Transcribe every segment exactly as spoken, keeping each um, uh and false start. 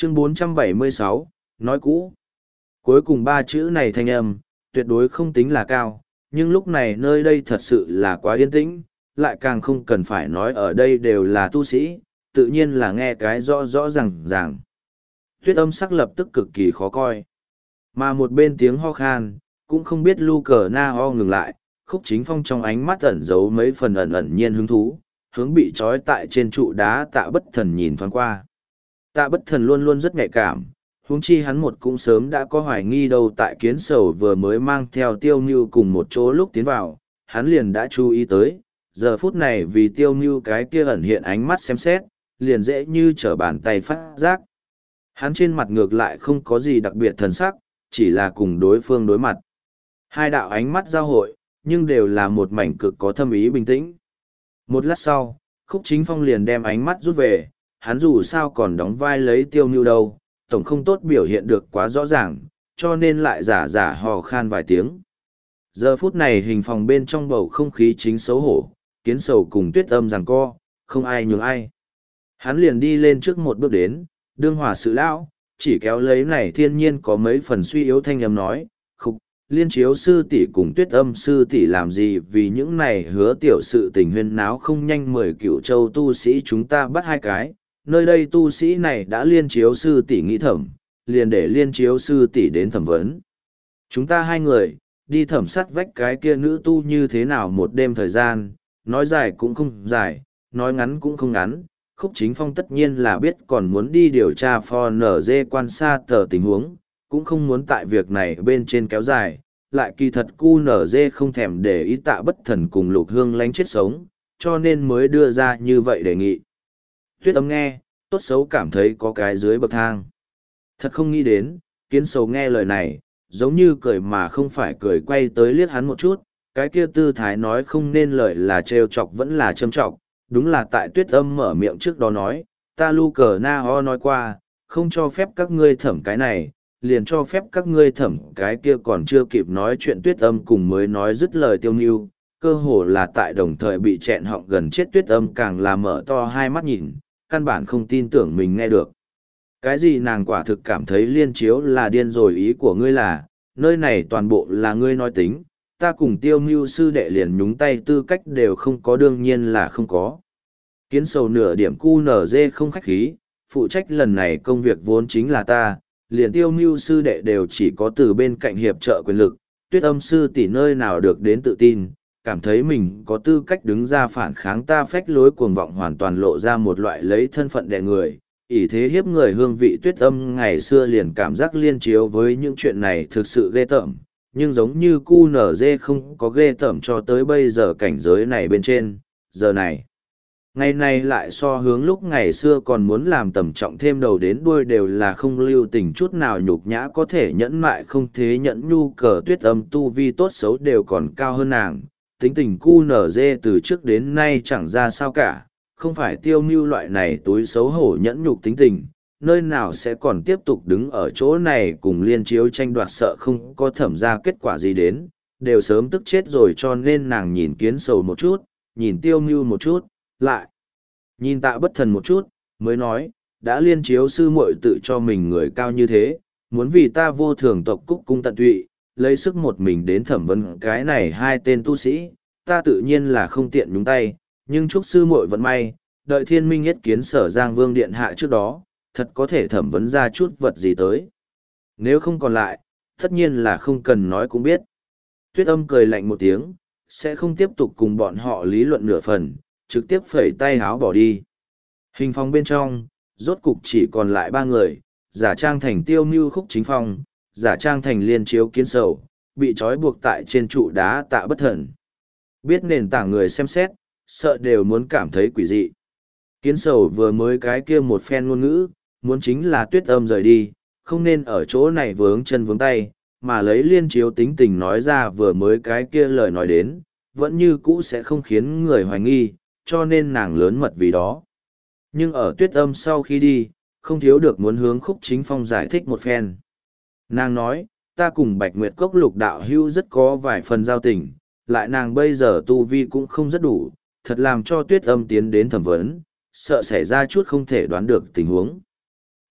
Chương bốn trăm bảy mươi sáu, nói cũ. Cuối cùng ba chữ này thanh âm, tuyệt đối không tính là cao, nhưng lúc này nơi đây thật sự là quá yên tĩnh, lại càng không cần phải nói ở đây đều là tu sĩ, tự nhiên là nghe cái rõ rõ ràng ràng. Tuyết âm sắc lập tức cực kỳ khó coi. Mà một bên tiếng ho khan, cũng không biết lu cờ na ho ngừng lại, Khúc Chính Phong trong ánh mắt ẩn giấu mấy phần ẩn ẩn nhiên hứng thú, hướng bị trói tại trên trụ đá Tạ Bất Thần nhìn thoáng qua. Tạ Bất Thần luôn luôn rất nhạy cảm, huống chi hắn một cũng sớm đã có hoài nghi đâu tại Kiến Sầu vừa mới mang theo Tiêu Mưu cùng một chỗ lúc tiến vào, hắn liền đã chú ý tới, giờ phút này vì Tiêu Mưu cái kia ẩn hiện ánh mắt xem xét, liền dễ như trở bàn tay phát giác. Hắn trên mặt ngược lại không có gì đặc biệt thần sắc, chỉ là cùng đối phương đối mặt. Hai đạo ánh mắt giao hội, nhưng đều là một mảnh cực có thâm ý bình tĩnh. Một lát sau, Khúc Chính Phong liền đem ánh mắt rút về, hắn dù sao còn đóng vai lấy Tiêu Mưu đâu, tổng không tốt biểu hiện được quá rõ ràng, cho nên lại giả giả hò khan vài tiếng. Giờ phút này hình phòng bên trong bầu không khí chính xấu hổ, Kiến Sầu cùng Tuyết Âm giằng co, không ai nhường ai. Hắn liền đi lên trước một bước đến, đương hòa sự lão, chỉ kéo lấy này thiên nhiên có mấy phần suy yếu thanh âm nói, khúc, Liên Chiếu sư tỷ cùng Tuyết Âm sư tỷ làm gì vì những này hứa tiểu sự tình huyên náo không nhanh mười cựu châu tu sĩ chúng ta bắt hai cái, nơi đây tu sĩ này đã Liên Chiếu sư tỷ nghĩ thẩm, liền để Liên Chiếu sư tỷ đến thẩm vấn. Chúng ta hai người, đi thẩm sát vách cái kia nữ tu như thế nào một đêm thời gian, nói dài cũng không dài, nói ngắn cũng không ngắn. Khúc Chính Phong tất nhiên là biết còn muốn đi điều tra phò nở dê quan sát tờ tình huống, cũng không muốn tại việc này bên trên kéo dài, lại kỳ thật cu nở dê không thèm để ý Tạ Bất Thần cùng Lục Hương lánh chết sống, cho nên mới đưa ra như vậy đề nghị. Tuyết Âm nghe, tốt xấu cảm thấy có cái dưới bậc thang. Thật không nghĩ đến, Kiến Sầu nghe lời này, giống như cười mà không phải cười quay tới liếc hắn một chút, cái kia tư thái nói không nên lời là trêu chọc vẫn là châm chọc, đúng là tại Tuyết Âm mở miệng trước đó nói, ta lu cờ na ho nói qua, không cho phép các ngươi thẩm cái này, liền cho phép các ngươi thẩm cái kia còn chưa kịp nói chuyện Tuyết Âm cùng mới nói dứt lời Tiêu Mưu, cơ hồ là tại đồng thời bị chẹn họng gần chết Tuyết Âm càng là mở to hai mắt nhìn, căn bản không tin tưởng mình nghe được. Cái gì nàng quả thực cảm thấy Liên Chiếu là điên rồi, ý của ngươi là, nơi này toàn bộ là ngươi nói tính, ta cùng Tiêu Mưu sư đệ liền nhúng tay tư cách đều không có, đương nhiên là không có. Kiến Sầu nửa điểm cu nở dê không khách khí, phụ trách lần này công việc vốn chính là ta, liền Tiêu Mưu sư đệ đều chỉ có từ bên cạnh hiệp trợ quyền lực, Tuyết Âm sư tỷ nơi nào được đến tự tin, cảm thấy mình có tư cách đứng ra phản kháng ta phách lối cuồng vọng, hoàn toàn lộ ra một loại lấy thân phận đè người, ỷ thế hiếp người hương vị. Tuyết Âm ngày xưa liền cảm giác Liên Chiếu với những chuyện này thực sự ghê tởm, nhưng giống như cu nở dê không có ghê tởm cho tới bây giờ cảnh giới này bên trên, giờ này. Ngày này lại so hướng lúc ngày xưa còn muốn làm tầm trọng thêm đầu đến đuôi đều là không lưu tình chút nào, nhục nhã có thể nhẫn mại không thế nhẫn nhu cờ Tuyết Âm tu vi tốt xấu đều còn cao hơn nàng, tính tình cu nở dê từ trước đến nay chẳng ra sao cả, không phải Tiêu Mưu loại này túi xấu hổ nhẫn nhục tính tình, nơi nào sẽ còn tiếp tục đứng ở chỗ này cùng Liên Chiếu tranh đoạt, sợ không có thẩm ra kết quả gì đến, đều sớm tức chết rồi, cho nên nàng nhìn Kiến Sầu một chút, nhìn Tiêu Mưu một chút, lại nhìn Tạ Bất Thần một chút, mới nói, đã Liên Chiếu sư muội tự cho mình người cao như thế, muốn vì ta Vô Thường tộc cúc cung tận tụy, lấy sức một mình đến thẩm vấn cái này hai tên tu sĩ, ta tự nhiên là không tiện nhúng tay, nhưng chúc sư muội vận may, đợi Thiên Minh Nhất Kiến Sở Giang Vương điện hạ trước đó, thật có thể thẩm vấn ra chút vật gì tới. Nếu không còn lại, tất nhiên là không cần nói cũng biết. Tuyết Âm cười lạnh một tiếng, sẽ không tiếp tục cùng bọn họ lý luận nửa phần, trực tiếp phẩy tay háo bỏ đi. Hình phòng bên trong, rốt cục chỉ còn lại ba người, giả trang thành Tiêu Mưu Khúc Chính Phong, giả trang thành Liên Chiếu Kiến Sầu, bị trói buộc tại trên trụ đá Tạ Bất Thần. Biết nền tảng người xem xét, sợ đều muốn cảm thấy quỷ dị. Kiến Sầu vừa mới cái kia một phen ngôn ngữ, muốn chính là Tuyết Âm rời đi, không nên ở chỗ này vướng chân vướng tay, mà lấy Liên Chiếu tính tình nói ra vừa mới cái kia lời nói đến, vẫn như cũ sẽ không khiến người hoài nghi, cho nên nàng lớn mật vì đó. Nhưng ở Tuyết Âm sau khi đi, không thiếu được muốn hướng Khúc Chính Phong giải thích một phen. Nàng nói, ta cùng Bạch Nguyệt Cốc Lục đạo hữu rất có vài phần giao tình, lại nàng bây giờ tu vi cũng không rất đủ, thật làm cho Tuyết Âm tiến đến thẩm vấn, sợ xảy ra chút không thể đoán được tình huống.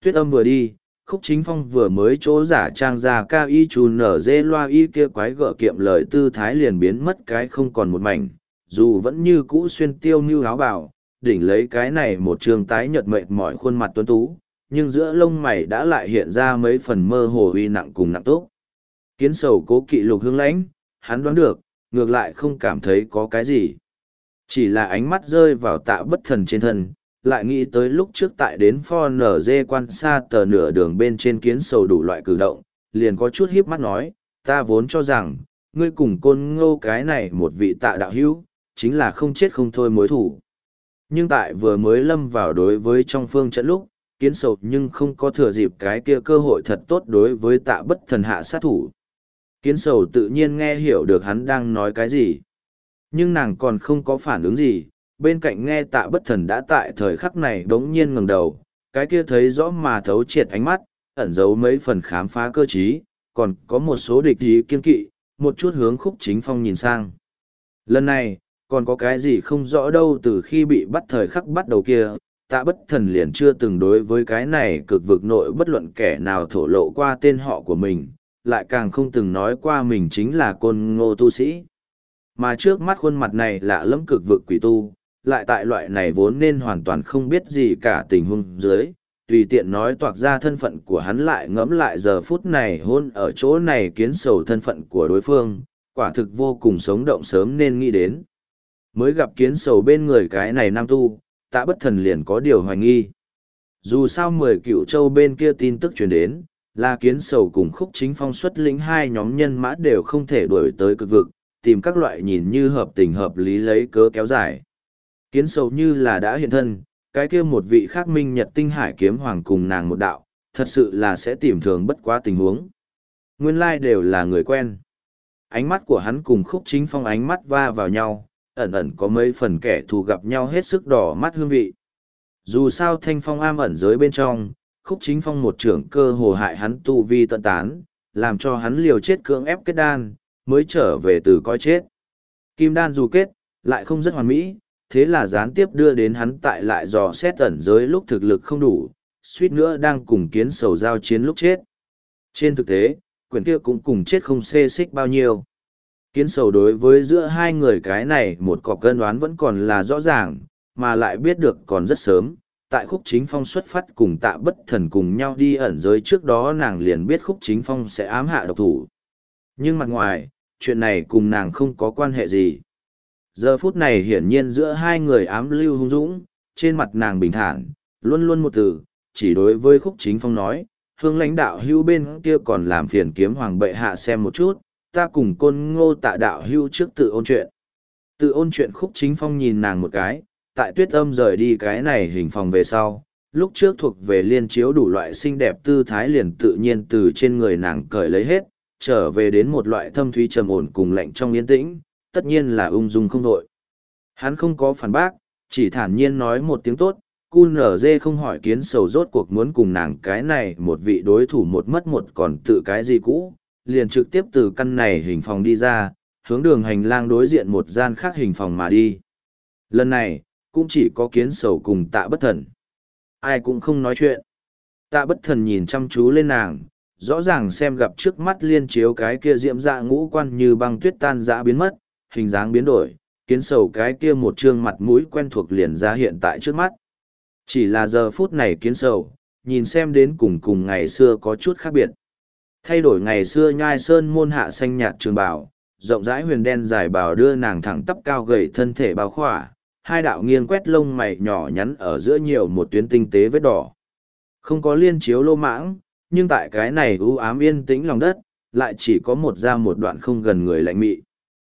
Tuyết Âm vừa đi, Khúc Chính Phong vừa mới chỗ giả trang ra cao y chù nở dê loa y kia quái gở kiệm lời tư thái liền biến mất cái không còn một mảnh, dù vẫn như cũ xuyên tiêu mưu áo bào, đỉnh lấy cái này một trường tái nhợt mệt mỏi khuôn mặt tuấn tú, nhưng giữa lông mày đã lại hiện ra mấy phần mơ hồ uy nặng cùng nặng tốt. Kiến Sầu cố kỵ Lục Hương Lãnh, hắn đoán được, ngược lại không cảm thấy có cái gì. Chỉ là ánh mắt rơi vào Tạ Bất Thần trên thân, lại nghĩ tới lúc trước tại đến pho nở dê quan xa tờ nửa đường bên trên Kiến Sầu đủ loại cử động, liền có chút hiếp mắt nói, ta vốn cho rằng, ngươi cùng Côn Ngô cái này một vị Tạ đạo hữu, chính là không chết không thôi mối thủ. Nhưng tại vừa mới lâm vào đối với trong phương trận lúc, Kiến Sầu nhưng không có thừa dịp cái kia cơ hội thật tốt đối với Tạ Bất Thần hạ sát thủ. Kiến Sầu tự nhiên nghe hiểu được hắn đang nói cái gì. Nhưng nàng còn không có phản ứng gì, bên cạnh nghe Tạ Bất Thần đã tại thời khắc này đống nhiên ngẩng đầu, cái kia thấy rõ mà thấu triệt ánh mắt, ẩn giấu mấy phần khám phá cơ trí, còn có một số địch ý kiên kỵ, một chút hướng Khúc Chính Phong nhìn sang. Lần này, còn có cái gì không rõ đâu, từ khi bị bắt thời khắc bắt đầu kia, Tạ Bất Thần liền chưa từng đối với cái này cực vực nội bất luận kẻ nào thổ lộ qua tên họ của mình, lại càng không từng nói qua mình chính là Côn Ngô tu sĩ. Mà trước mắt khuôn mặt này lạ lẫm cực vực quỷ tu, lại tại loại này vốn nên hoàn toàn không biết gì cả tình huống dưới, tùy tiện nói toạc ra thân phận của hắn, lại ngẫm lại giờ phút này hôn ở chỗ này Kiến Sầu thân phận của đối phương, quả thực vô cùng sống động sớm nên nghĩ đến. Mới gặp Kiến Sầu bên người cái này nam tu, Tạ Bất Thần liền có điều hoài nghi. Dù sao mười cựu châu bên kia tin tức truyền đến, là Kiến Sầu cùng Khúc Chính Phong xuất lĩnh hai nhóm nhân mã đều không thể đuổi tới cực vực, tìm các loại nhìn như hợp tình hợp lý lấy cớ kéo dài. Kiến Sầu như là đã hiện thân, cái kia một vị khác minh nhật tinh hải kiếm hoàng cùng nàng một đạo, thật sự là sẽ tìm thường bất quá tình huống. Nguyên lai đều là người quen. Ánh mắt của hắn cùng Khúc Chính Phong ánh mắt va vào nhau, ẩn ẩn có mấy phần kẻ thù gặp nhau hết sức đỏ mắt hương vị. Dù sao Thanh Phong am ẩn giới bên trong, Khúc Chính Phong một trưởng cơ hồ hại hắn tu vi tận tán, làm cho hắn liều chết cưỡng ép kết đan, mới trở về từ coi chết. Kim đan dù kết, lại không rất hoàn mỹ, thế là gián tiếp đưa đến hắn tại lại dò xét ẩn giới lúc thực lực không đủ, suýt nữa đang cùng Kiến Sầu giao chiến lúc chết. Trên thực tế, quyển kia cũng cùng chết không xê xích bao nhiêu. Kiến Sầu đối với giữa hai người cái này một cọc cân đoán vẫn còn là rõ ràng, mà lại biết được còn rất sớm. Tại Khúc Chính Phong xuất phát cùng Tạ Bất Thần cùng nhau đi ẩn giới trước đó nàng liền biết Khúc Chính Phong sẽ ám hạ độc thủ. Nhưng mặt ngoài, chuyện này cùng nàng không có quan hệ gì. Giờ phút này hiển nhiên giữa hai người ám lưu hung dũng, trên mặt nàng bình thản, luôn luôn một từ, chỉ đối với Khúc Chính Phong nói, Hương lãnh đạo hưu bên kia còn làm phiền kiếm hoàng bệ hạ xem một chút, ta cùng Côn Ngô Tạ đạo hưu trước tự ôn chuyện. Tự ôn chuyện Khúc Chính Phong nhìn nàng một cái, tại Tuyết Âm rời đi cái này hình phòng về sau, lúc trước thuộc về liên chiếu đủ loại xinh đẹp tư thái liền tự nhiên từ trên người nàng cởi lấy hết, trở về đến một loại thâm thúy trầm ổn cùng lạnh trong yên tĩnh, tất nhiên là ung dung không đội. Hắn không có phản bác, chỉ thản nhiên nói một tiếng tốt, cu nở dê không hỏi Kiến Sầu rốt cuộc muốn cùng nàng cái này một vị đối thủ một mất một còn tự cái gì cũ, liền trực tiếp từ căn này hình phòng đi ra, hướng đường hành lang đối diện một gian khác hình phòng mà đi. Lần này, cũng chỉ có Kiến Sầu cùng Tạ Bất Thần. Ai cũng không nói chuyện. Tạ Bất Thần nhìn chăm chú lên nàng, rõ ràng xem gặp trước mắt liên chiếu cái kia diễm dạ ngũ quan như băng tuyết tan dã biến mất, hình dáng biến đổi, Kiến Sầu cái kia một trương mặt mũi quen thuộc liền ra hiện tại trước mắt. Chỉ là giờ phút này Kiến Sầu, nhìn xem đến cùng cùng ngày xưa có chút khác biệt. Thay đổi ngày xưa nhai sơn môn hạ xanh nhạt trường bào, rộng rãi huyền đen dài bào đưa nàng thẳng tắp cao gầy thân thể bao khỏa, hai đạo nghiêng quét lông mày nhỏ nhắn ở giữa nhiều một tuyến tinh tế vết đỏ. Không có liên chiếu lô mãng, nhưng tại cái này u ám yên tĩnh lòng đất, lại chỉ có một ra một đoạn không gần người lạnh mị.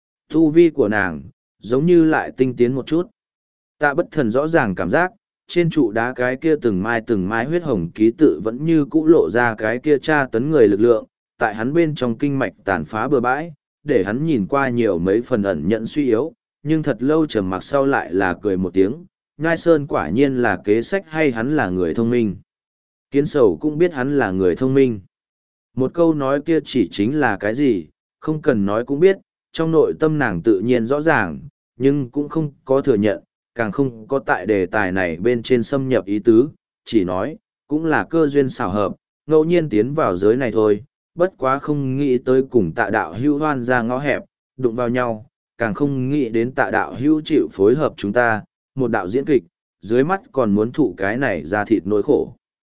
Tu vi của nàng, giống như lại tinh tiến một chút. Tạ Bất Thần rõ ràng cảm giác, trên trụ đá cái kia từng mai từng mai huyết hồng ký tự vẫn như cũ lộ ra cái kia tra tấn người lực lượng, tại hắn bên trong kinh mạch tàn phá bừa bãi, để hắn nhìn qua nhiều mấy phần ẩn nhận suy yếu, nhưng thật lâu trầm mặc sau lại là cười một tiếng, Nhai Sơn quả nhiên là kế sách hay hắn là người thông minh. Kiến Sầu cũng biết hắn là người thông minh. Một câu nói kia chỉ chính là cái gì, không cần nói cũng biết, trong nội tâm nàng tự nhiên rõ ràng, nhưng cũng không có thừa nhận, càng không có tại đề tài này bên trên xâm nhập ý tứ, chỉ nói, cũng là cơ duyên xảo hợp, ngẫu nhiên tiến vào giới này thôi, bất quá không nghĩ tới cùng tạ đạo hữu hoan ra ngõ hẹp, đụng vào nhau, càng không nghĩ đến tạ đạo hữu chịu phối hợp chúng ta, một đạo diễn kịch, dưới mắt còn muốn thụ cái này ra thịt nỗi khổ.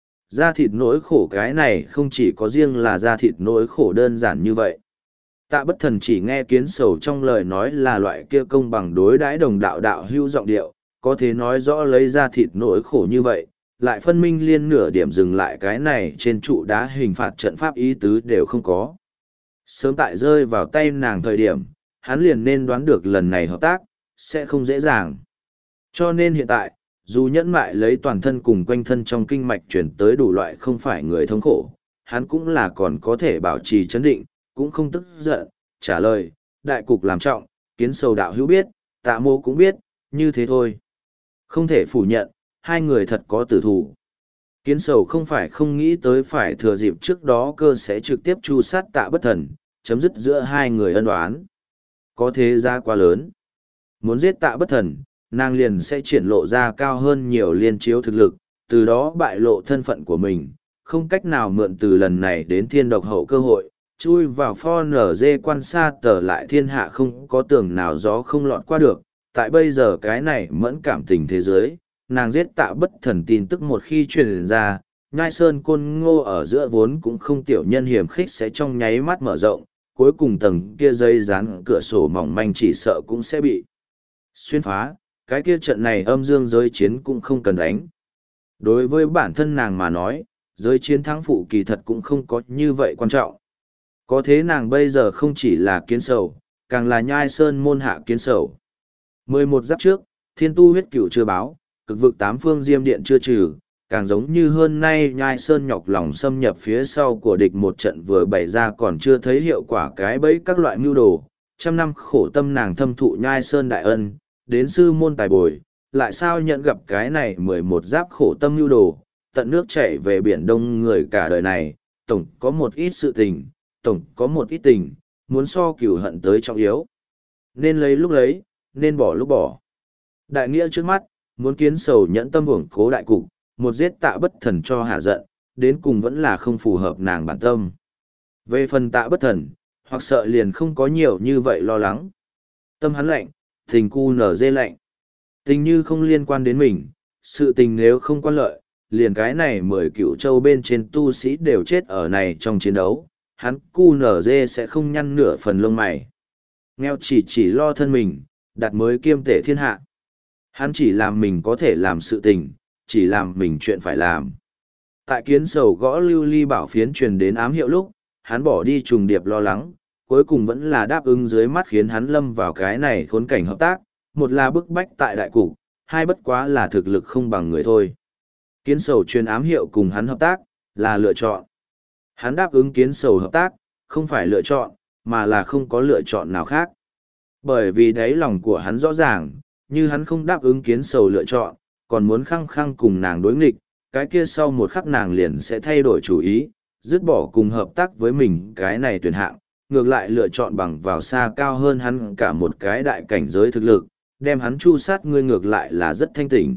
Da thịt nỗi khổ cái này không chỉ có riêng là da thịt nỗi khổ đơn giản như vậy. Tạ bất thần chỉ nghe kiến sầu trong lời nói là loại kia công bằng đối đãi đồng đạo đạo hưu giọng điệu, có thể nói rõ lấy da thịt nỗi khổ như vậy, lại phân minh liên nửa điểm dừng lại cái này trên trụ đá hình phạt trận pháp ý tứ đều không có. Sớm tại rơi vào tay nàng thời điểm, hắn liền nên đoán được lần này hợp tác, sẽ không dễ dàng. Cho nên hiện tại, dù nhẫn mại lấy toàn thân cùng quanh thân trong kinh mạch chuyển tới đủ loại không phải người thống khổ, hắn cũng là còn có thể bảo trì chấn định, cũng không tức giận, trả lời, đại cục làm trọng, kiến sầu đạo hữu biết, tạ mô cũng biết, như thế thôi. Không thể phủ nhận, hai người thật có tử thủ. Kiến sầu không phải không nghĩ tới phải thừa dịp trước đó cơ sẽ trực tiếp chu sát tạ bất thần, chấm dứt giữa hai người ân oán. Có thế ra quá lớn. Muốn giết tạ bất thần, nàng liền sẽ triển lộ ra cao hơn nhiều liên chiếu thực lực, từ đó bại lộ thân phận của mình, không cách nào mượn từ lần này đến thiên độc hậu cơ hội, chui vào pho nở dê quan xa tờ lại thiên hạ không có tường nào gió không lọt qua được. Tại bây giờ cái này mẫn cảm tình thế giới, nàng giết tạ bất thần tin tức một khi truyền ra, nhai sơn côn ngô ở giữa vốn cũng không tiểu nhân hiểm khích sẽ trong nháy mắt mở rộng, cuối cùng tầng kia dây dán cửa sổ mỏng manh chỉ sợ cũng sẽ bị xuyên phá, cái kia trận này âm dương giới chiến cũng không cần đánh. Đối với bản thân nàng mà nói, giới chiến thắng phụ kỳ thật cũng không có như vậy quan trọng. Có thế nàng bây giờ không chỉ là kiến sầu, càng là nhai sơn môn hạ kiến sầu. mười một giáp trước, thiên tu huyết cửu chưa báo, cực vực tám phương diêm điện chưa trừ, càng giống như hơn nay nhai sơn nhọc lòng xâm nhập phía sau của địch một trận vừa bày ra còn chưa thấy hiệu quả cái bẫy các loại mưu đồ. Trăm năm khổ tâm nàng thâm thụ nhai sơn đại ân, đến sư môn tài bồi, lại sao nhận gặp cái này mười một giáp khổ tâm mưu đồ, tận nước chảy về biển đông người cả đời này, tổng có một ít sự tình, tổng có một ít tình, muốn so cửu hận tới trọng yếu. Nên lấy lúc lấy, nên bỏ lúc bỏ. Đại nghĩa trước mắt, muốn kiến sầu nhẫn tâm hưởng cố đại cục, một giết tạ bất thần cho hạ giận, đến cùng vẫn là không phù hợp nàng bản tâm. Về phần tạ bất thần, hoặc sợ liền không có nhiều như vậy lo lắng. Tâm hắn lạnh, tình cu nở dê lạnh. Tình như không liên quan đến mình, sự tình nếu không quan lợi, liền cái này mười cựu châu bên trên tu sĩ đều chết ở này trong chiến đấu, hắn cu nở dê sẽ không nhăn nửa phần lông mày. Nghèo chỉ chỉ lo thân mình, đặt mới kiêm tể thiên hạ. Hắn chỉ làm mình có thể làm sự tình, chỉ làm mình chuyện phải làm. Tại kiến sầu gõ lưu ly bảo phiến truyền đến ám hiệu lúc, hắn bỏ đi trùng điệp lo lắng, cuối cùng vẫn là đáp ứng dưới mắt khiến hắn lâm vào cái này khốn cảnh hợp tác, một là bức bách tại đại cục, hai bất quá là thực lực không bằng người thôi. Kiến sầu truyền ám hiệu cùng hắn hợp tác, là lựa chọn. Hắn đáp ứng kiến sầu hợp tác, không phải lựa chọn, mà là không có lựa chọn nào khác. Bởi vì đáy lòng của hắn rõ ràng, như hắn không đáp ứng kiến sầu lựa chọn, còn muốn khăng khăng cùng nàng đối nghịch, cái kia sau một khắc nàng liền sẽ thay đổi chủ ý, dứt bỏ cùng hợp tác với mình cái này tuyển hạng, ngược lại lựa chọn bằng vào xa cao hơn hắn cả một cái đại cảnh giới thực lực, đem hắn chu sát ngươi ngược lại là rất thanh tỉnh.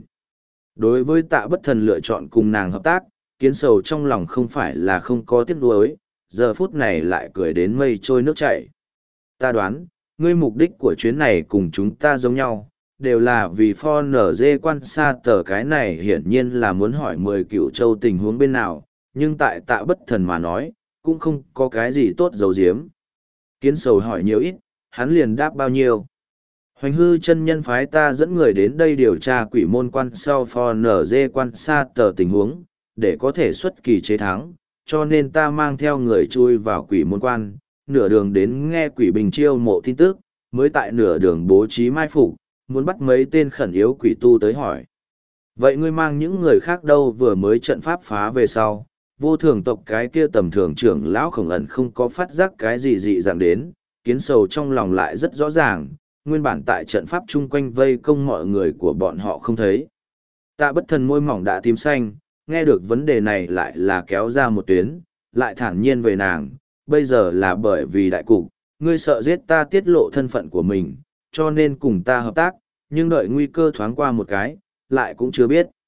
Đối với tạ bất thần lựa chọn cùng nàng hợp tác, kiến sầu trong lòng không phải là không có tiếc nuối, giờ phút này lại cười đến mây trôi nước chảy. Ta đoán, ngươi mục đích của chuyến này cùng chúng ta giống nhau, đều là vì pho nở dê quan xa tờ cái này hiển nhiên là muốn hỏi mười cựu châu tình huống bên nào, nhưng tại tạ bất thần mà nói, cũng không có cái gì tốt giấu giếm. Kiến sầu hỏi nhiều ít, hắn liền đáp bao nhiêu. Hoành hư chân nhân phái ta dẫn người đến đây điều tra quỷ môn quan sau pho nở dê quan xa tờ tình huống, để có thể xuất kỳ chế thắng, cho nên ta mang theo người chui vào quỷ môn quan, nửa đường đến nghe quỷ bình chiêu mộ tin tức, mới tại nửa đường bố trí mai phục, muốn bắt mấy tên khẩn yếu quỷ tu tới hỏi. Vậy ngươi mang những người khác đâu? Vừa mới trận pháp phá về sau, vô thường tộc cái kia tầm thường trưởng lão khổng ẩn không có phát giác cái gì dị dạng đến, kiến sầu trong lòng lại rất rõ ràng, nguyên bản tại trận pháp chung quanh vây công mọi người của bọn họ không thấy. Tạ bất thần môi mỏng đã tím xanh, nghe được vấn đề này lại là kéo ra một tuyến, lại thản nhiên về nàng, bây giờ là bởi vì đại cục, ngươi sợ giết ta tiết lộ thân phận của mình, cho nên cùng ta hợp tác, nhưng đợi nguy cơ thoáng qua một cái, lại cũng chưa biết.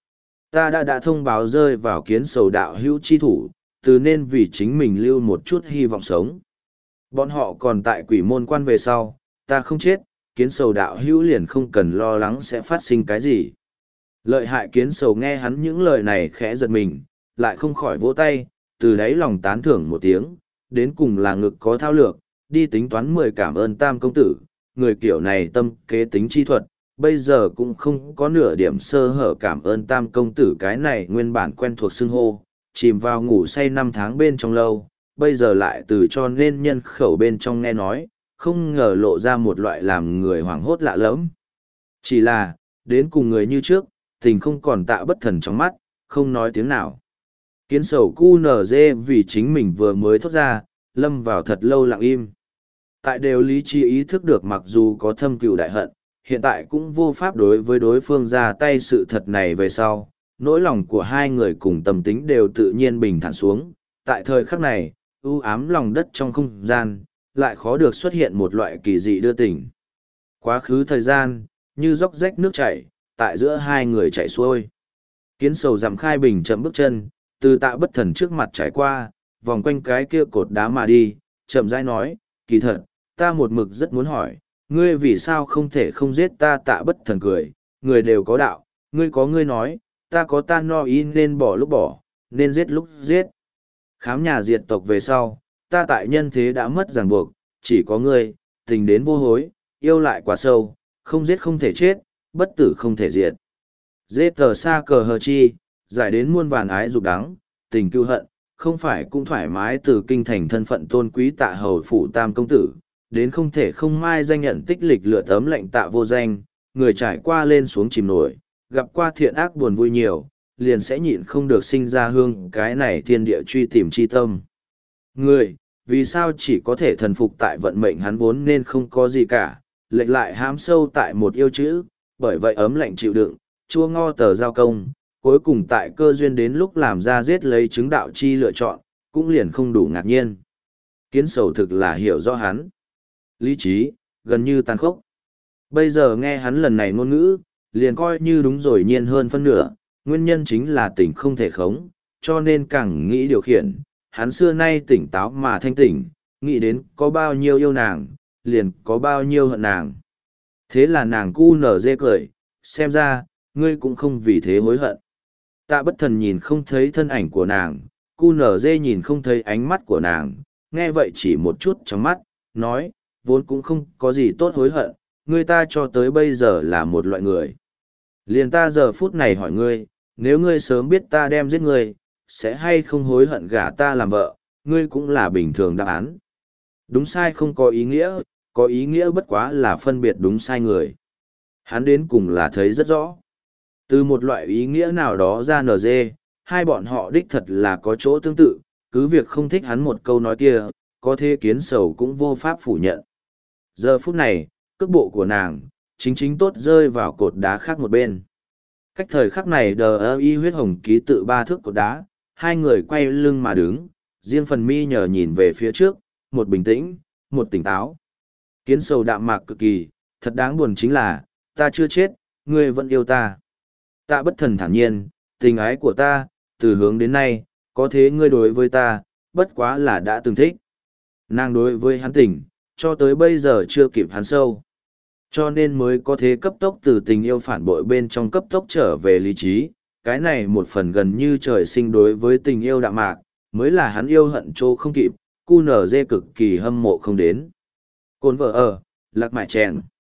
Ta đã đã thông báo rơi vào kiến sầu đạo hữu chi thủ, từ nên vì chính mình lưu một chút hy vọng sống. Bọn họ còn tại quỷ môn quan về sau, ta không chết, kiến sầu đạo hữu liền không cần lo lắng sẽ phát sinh cái gì. Lợi hại kiến sầu nghe hắn những lời này khẽ giật mình, lại không khỏi vỗ tay, từ đáy lòng tán thưởng một tiếng, đến cùng là ngực có thao lược, đi tính toán mười cảm ơn tam công tử, người kiểu này tâm kế tính chi thuật, bây giờ cũng không có nửa điểm sơ hở cảm ơn tam công tử cái này nguyên bản quen thuộc xưng hô, chìm vào ngủ say năm tháng bên trong lâu, bây giờ lại từ cho nên nhân khẩu bên trong nghe nói, không ngờ lộ ra một loại làm người hoảng hốt lạ lẫm. Chỉ là, đến cùng người như trước, tình không còn tạ bất thần trong mắt, không nói tiếng nào. Kiến sầu cu nở dê vì chính mình vừa mới thốt ra, lâm vào thật lâu lặng im. Tại đều lý trí ý thức được mặc dù có thâm cừu đại hận, hiện tại cũng vô pháp đối với đối phương ra tay sự thật này về sau. Nỗi lòng của hai người cùng tâm tính đều tự nhiên bình thản xuống. Tại thời khắc này, u ám lòng đất trong không gian, lại khó được xuất hiện một loại kỳ dị đưa tình. Quá khứ thời gian, như dốc rách nước chảy, tại giữa hai người chảy xuôi. Kiến sầu dặm khai bình chậm bước chân, từ tạ bất thần trước mặt trải qua, vòng quanh cái kia cột đá mà đi, chậm rãi nói, kỳ thật, ta một mực rất muốn hỏi, ngươi vì sao không thể không giết ta tạ bất thần cười, người đều có đạo, ngươi có ngươi nói, ta có ta no ý nên bỏ lúc bỏ, nên giết lúc giết. Khám nhà diệt tộc về sau, ta tại nhân thế đã mất ràng buộc, chỉ có ngươi, tình đến vô hối, yêu lại quá sâu, không giết không thể chết, bất tử không thể diệt. Dê tờ xa cờ hờ chi, giải đến muôn vàn ái dục đắng, tình cưu hận, không phải cũng thoải mái từ kinh thành thân phận tôn quý tạ hầu phủ tam công tử, đến không thể không mai danh nhận tích lịch lựa tấm lệnh tạ vô danh, người trải qua lên xuống chìm nổi, gặp qua thiện ác buồn vui nhiều, liền sẽ nhịn không được sinh ra hương cái này thiên địa truy tìm chi tâm. Người, vì sao chỉ có thể thần phục tại vận mệnh hắn vốn nên không có gì cả, lệch lại hám sâu tại một yêu chữ, bởi vậy ấm lạnh chịu đựng, chua ngo tờ giao công, cuối cùng tại cơ duyên đến lúc làm ra giết lấy chứng đạo chi lựa chọn, cũng liền không đủ ngạc nhiên. Kiến sầu thực là hiểu rõ hắn. Lý trí, gần như tàn khốc. Bây giờ nghe hắn lần này ngôn ngữ, liền coi như đúng rồi nhiên hơn phân nửa, nguyên nhân chính là tỉnh không thể khống, cho nên càng nghĩ điều khiển. Hắn xưa nay tỉnh táo mà thanh tỉnh, nghĩ đến có bao nhiêu yêu nàng, liền có bao nhiêu hận nàng. Thế là nàng cu nở dê cười, xem ra, ngươi cũng không vì thế hối hận. Tạ bất thần nhìn không thấy thân ảnh của nàng, cu nở dê nhìn không thấy ánh mắt của nàng, nghe vậy chỉ một chút trong mắt, nói, vốn cũng không có gì tốt hối hận, ngươi ta cho tới bây giờ là một loại người. Liền ta giờ phút này hỏi ngươi, nếu ngươi sớm biết ta đem giết ngươi, sẽ hay không hối hận gả ta làm vợ, ngươi cũng là bình thường đáp án. Đúng sai không có ý nghĩa, có ý nghĩa bất quá là phân biệt đúng sai người. Hắn đến cùng là thấy rất rõ. Từ một loại ý nghĩa nào đó ra nở dê, hai bọn họ đích thật là có chỗ tương tự, cứ việc không thích hắn một câu nói kia, có thể kiến sầu cũng vô pháp phủ nhận. Giờ phút này, cước bộ của nàng, chính chính tốt rơi vào cột đá khác một bên. Cách thời khắc này đờ ơ y huyết hồng ký tự ba thước cột đá, hai người quay lưng mà đứng, riêng phần mi nhờ nhìn về phía trước, một bình tĩnh, một tỉnh táo. Kiến sầu đạm mạc cực kỳ, thật đáng buồn chính là, ta chưa chết, ngươi vẫn yêu ta. Tạ bất thần thản nhiên, tình ái của ta, từ hướng đến nay, có thế ngươi đối với ta, bất quá là đã từng thích. Nàng đối với hắn tình, cho tới bây giờ chưa kịp hắn sâu. Cho nên mới có thế cấp tốc từ tình yêu phản bội bên trong cấp tốc trở về lý trí, cái này một phần gần như trời sinh đối với tình yêu đạm mạc, mới là hắn yêu hận chỗ không kịp, cu nở dê cực kỳ hâm mộ không đến. Cồn vợ ở, lạc mại chèn.